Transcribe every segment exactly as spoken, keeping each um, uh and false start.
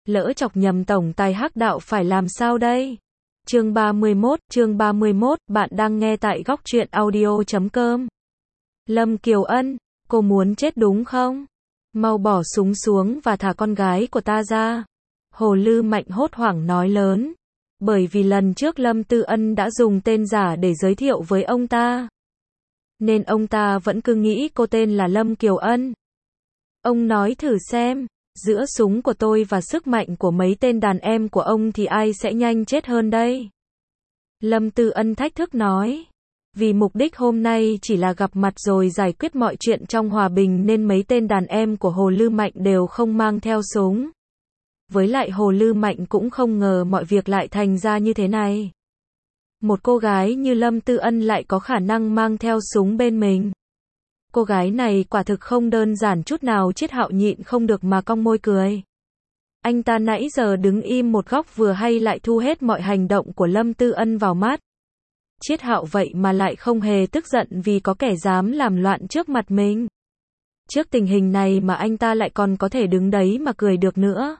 lỡ chọc nhầm tổng tài hắc đạo phải làm sao đây? Chương ba mươi mốt, chương ba mươi mốt, bạn đang nghe tại góc truyện audio chấm com. Lâm Kiều Ân, cô muốn chết đúng không? Mau bỏ súng xuống và thả con gái của ta ra. Hồ Lư Mạnh hốt hoảng nói lớn. Bởi vì lần trước Lâm Tư Ân đã dùng tên giả để giới thiệu với ông ta, nên ông ta vẫn cứ nghĩ cô tên là Lâm Kiều Ân. Ông nói thử xem, giữa súng của tôi và sức mạnh của mấy tên đàn em của ông thì ai sẽ nhanh chết hơn đây? Lâm Tư Ân thách thức nói. Vì mục đích hôm nay chỉ là gặp mặt rồi giải quyết mọi chuyện trong hòa bình nên mấy tên đàn em của Hồ Lư Mạnh đều không mang theo súng. Với lại Hồ Lư Mạnh cũng không ngờ mọi việc lại thành ra như thế này. Một cô gái như Lâm Tư Ân lại có khả năng mang theo súng bên mình. Cô gái này quả thực không đơn giản chút nào. Chiết Hạo nhịn không được mà cong môi cười. Anh ta nãy giờ đứng im một góc vừa hay lại thu hết mọi hành động của Lâm Tư Ân vào mắt. Chiết Hạo vậy mà lại không hề tức giận vì có kẻ dám làm loạn trước mặt mình. Trước tình hình này mà anh ta lại còn có thể đứng đấy mà cười được nữa.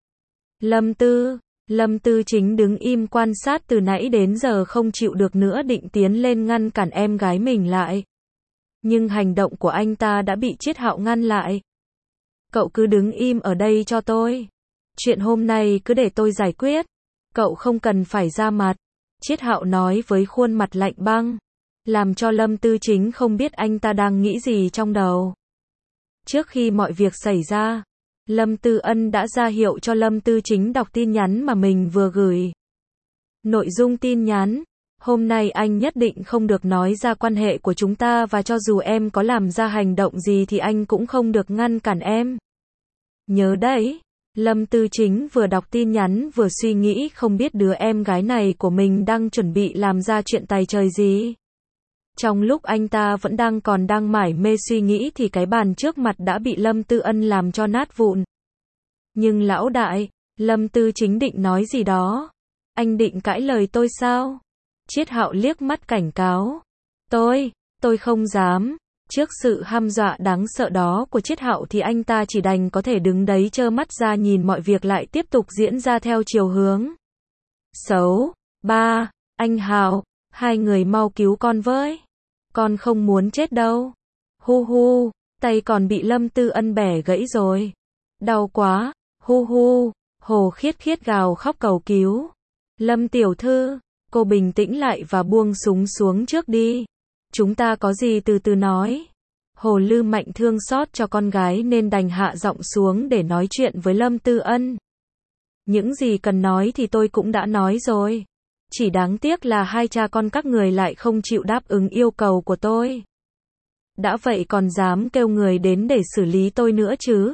Lâm Tư, Lâm Tư Chính đứng im quan sát từ nãy đến giờ không chịu được nữa, định tiến lên ngăn cản em gái mình lại. Nhưng hành động của anh ta đã bị Chiết Hạo ngăn lại. Cậu cứ đứng im ở đây cho tôi. Chuyện hôm nay cứ để tôi giải quyết. Cậu không cần phải ra mặt. Chiết Hạo nói với khuôn mặt lạnh băng, làm cho Lâm Tư Chính không biết anh ta đang nghĩ gì trong đầu. Trước khi mọi việc xảy ra, Lâm Tư Ân đã ra hiệu cho Lâm Tư Chính đọc tin nhắn mà mình vừa gửi. Nội dung tin nhắn: hôm nay anh nhất định không được nói ra quan hệ của chúng ta, và cho dù em có làm ra hành động gì thì anh cũng không được ngăn cản em. Nhớ đấy. Lâm Tư Chính vừa đọc tin nhắn vừa suy nghĩ không biết đứa em gái này của mình đang chuẩn bị làm ra chuyện tày trời gì. Trong lúc anh ta vẫn đang còn đang mải mê suy nghĩ thì cái bàn trước mặt đã bị Lâm Tư Ân làm cho nát vụn. Nhưng lão đại, Lâm Tư Chính định nói gì đó. Anh định cãi lời tôi sao? Chiết Hạo liếc mắt cảnh cáo. Tôi, tôi không dám. Trước sự hăm dọa đáng sợ đó của Chiết Hạo thì anh ta chỉ đành có thể đứng đấy trơ mắt ra nhìn mọi việc lại tiếp tục diễn ra theo chiều hướng xấu. Ba, anh Hạo, hai người mau cứu con với. Con không muốn chết đâu. Hu hu, tay còn bị Lâm Tư Ân bẻ gãy rồi. Đau quá, hu hu, Hồ Khiết Khiết gào khóc cầu cứu. Lâm tiểu thư, cô bình tĩnh lại và buông súng xuống trước đi. Chúng ta có gì từ từ nói. Hồ Lư Mạnh thương xót cho con gái nên đành hạ giọng xuống để nói chuyện với Lâm Tư Ân. Những gì cần nói thì tôi cũng đã nói rồi. Chỉ đáng tiếc là hai cha con các người lại không chịu đáp ứng yêu cầu của tôi. Đã vậy còn dám kêu người đến để xử lý tôi nữa chứ.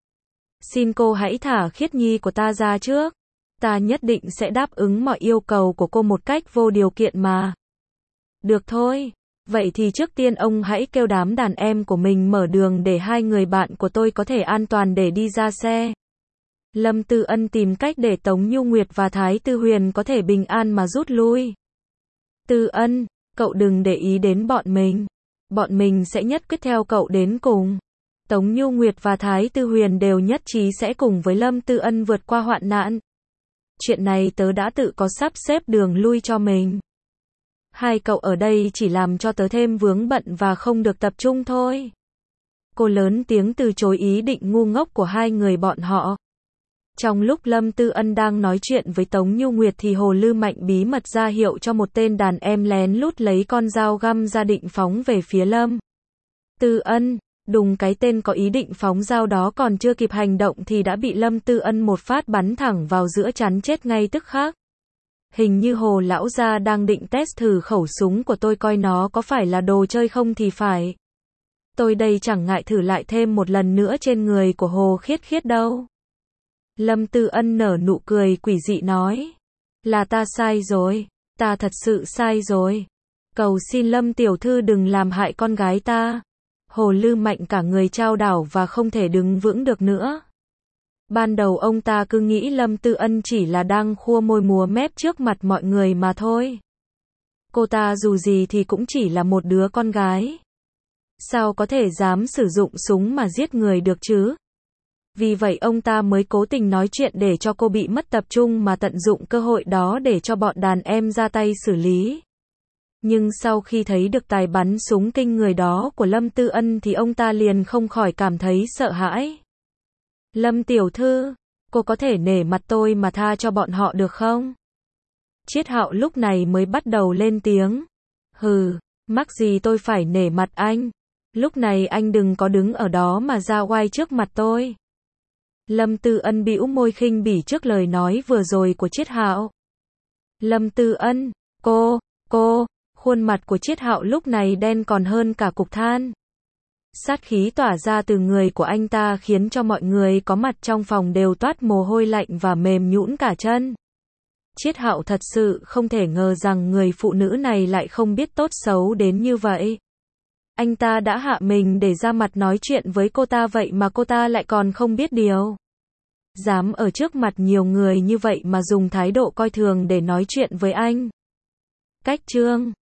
Xin cô hãy thả Khiết Nhi của ta ra trước. Ta nhất định sẽ đáp ứng mọi yêu cầu của cô một cách vô điều kiện mà. Được thôi. Vậy thì trước tiên ông hãy kêu đám đàn em của mình mở đường để hai người bạn của tôi có thể an toàn để đi ra xe. Lâm Tư Ân tìm cách để Tống Nhu Nguyệt và Thái Tư Huyền có thể bình an mà rút lui. Tư Ân, cậu đừng để ý đến bọn mình. Bọn mình sẽ nhất quyết theo cậu đến cùng. Tống Nhu Nguyệt và Thái Tư Huyền đều nhất trí sẽ cùng với Lâm Tư Ân vượt qua hoạn nạn. Chuyện này tớ đã tự có sắp xếp đường lui cho mình. Hai cậu ở đây chỉ làm cho tớ thêm vướng bận và không được tập trung thôi. Cô lớn tiếng từ chối ý định ngu ngốc của hai người bọn họ. Trong lúc Lâm Tư Ân đang nói chuyện với Tống Nhu Nguyệt thì Hồ Lư Mạnh bí mật ra hiệu cho một tên đàn em lén lút lấy con dao găm ra định phóng về phía Lâm Tư Ân. Đùng, cái tên có ý định phóng dao đó còn chưa kịp hành động thì đã bị Lâm Tư Ân một phát bắn thẳng vào giữa trán, chết ngay tức khắc. Hình như Hồ lão gia đang định test thử khẩu súng của tôi coi nó có phải là đồ chơi không thì phải. Tôi đây chẳng ngại thử lại thêm một lần nữa trên người của Hồ Khiết Khiết đâu. Lâm Tư Ân nở nụ cười quỷ dị nói. Là ta sai rồi. Ta thật sự sai rồi. Cầu xin Lâm tiểu thư đừng làm hại con gái ta. Hồ Lư Mạnh cả người chao đảo và không thể đứng vững được nữa. Ban đầu ông ta cứ nghĩ Lâm Tư Ân chỉ là đang khua môi múa mép trước mặt mọi người mà thôi. Cô ta dù gì thì cũng chỉ là một đứa con gái. Sao có thể dám sử dụng súng mà giết người được chứ? Vì vậy ông ta mới cố tình nói chuyện để cho cô bị mất tập trung mà tận dụng cơ hội đó để cho bọn đàn em ra tay xử lý. Nhưng sau khi thấy được tài bắn súng kinh người đó của Lâm Tư Ân thì ông ta liền không khỏi cảm thấy sợ hãi. Lâm tiểu thư, cô có thể nể mặt tôi mà tha cho bọn họ được không? Triết Hạo lúc này mới bắt đầu lên tiếng. Hừ, mắc gì tôi phải nể mặt anh? Lúc này anh đừng có đứng ở đó mà ra oai trước mặt tôi. Lâm Tư Ân bĩu môi khinh bỉ trước lời nói vừa rồi của Triết Hạo. Lâm Tư Ân, cô, cô, khuôn mặt của Triết Hạo lúc này đen còn hơn cả cục than. Sát khí tỏa ra từ người của anh ta khiến cho mọi người có mặt trong phòng đều toát mồ hôi lạnh và mềm nhũn cả chân. Triết Hạo thật sự không thể ngờ rằng người phụ nữ này lại không biết tốt xấu đến như vậy. Anh ta đã hạ mình để ra mặt nói chuyện với cô ta vậy mà cô ta lại còn không biết điều. Dám ở trước mặt nhiều người như vậy mà dùng thái độ coi thường để nói chuyện với anh. Cách chương